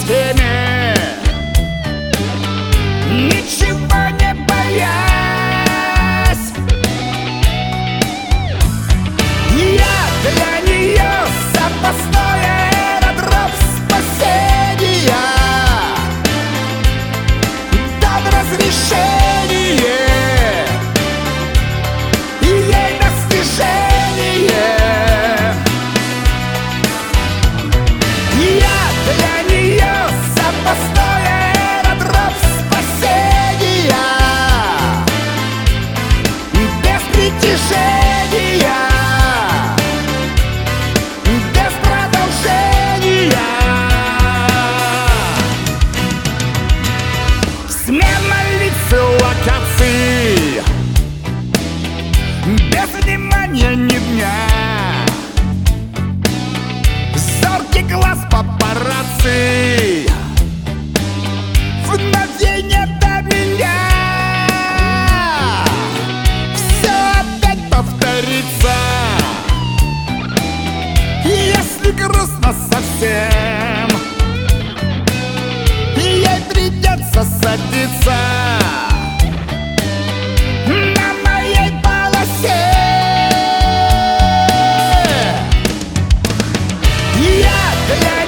схеме, ничего не боясь. Я для нее запасной аэродром спасения. Дам разрешение и ей на снижение. Я для нее запасной аэродром спасения. Без притяжения, без продолжения. Смена лиц и локаций, без внимания ни дня. Зоркий глаз папарацци, мгновенье до меня. Все опять повторится, если грустно совсем. Ей придется садиться на моей полосе. Я для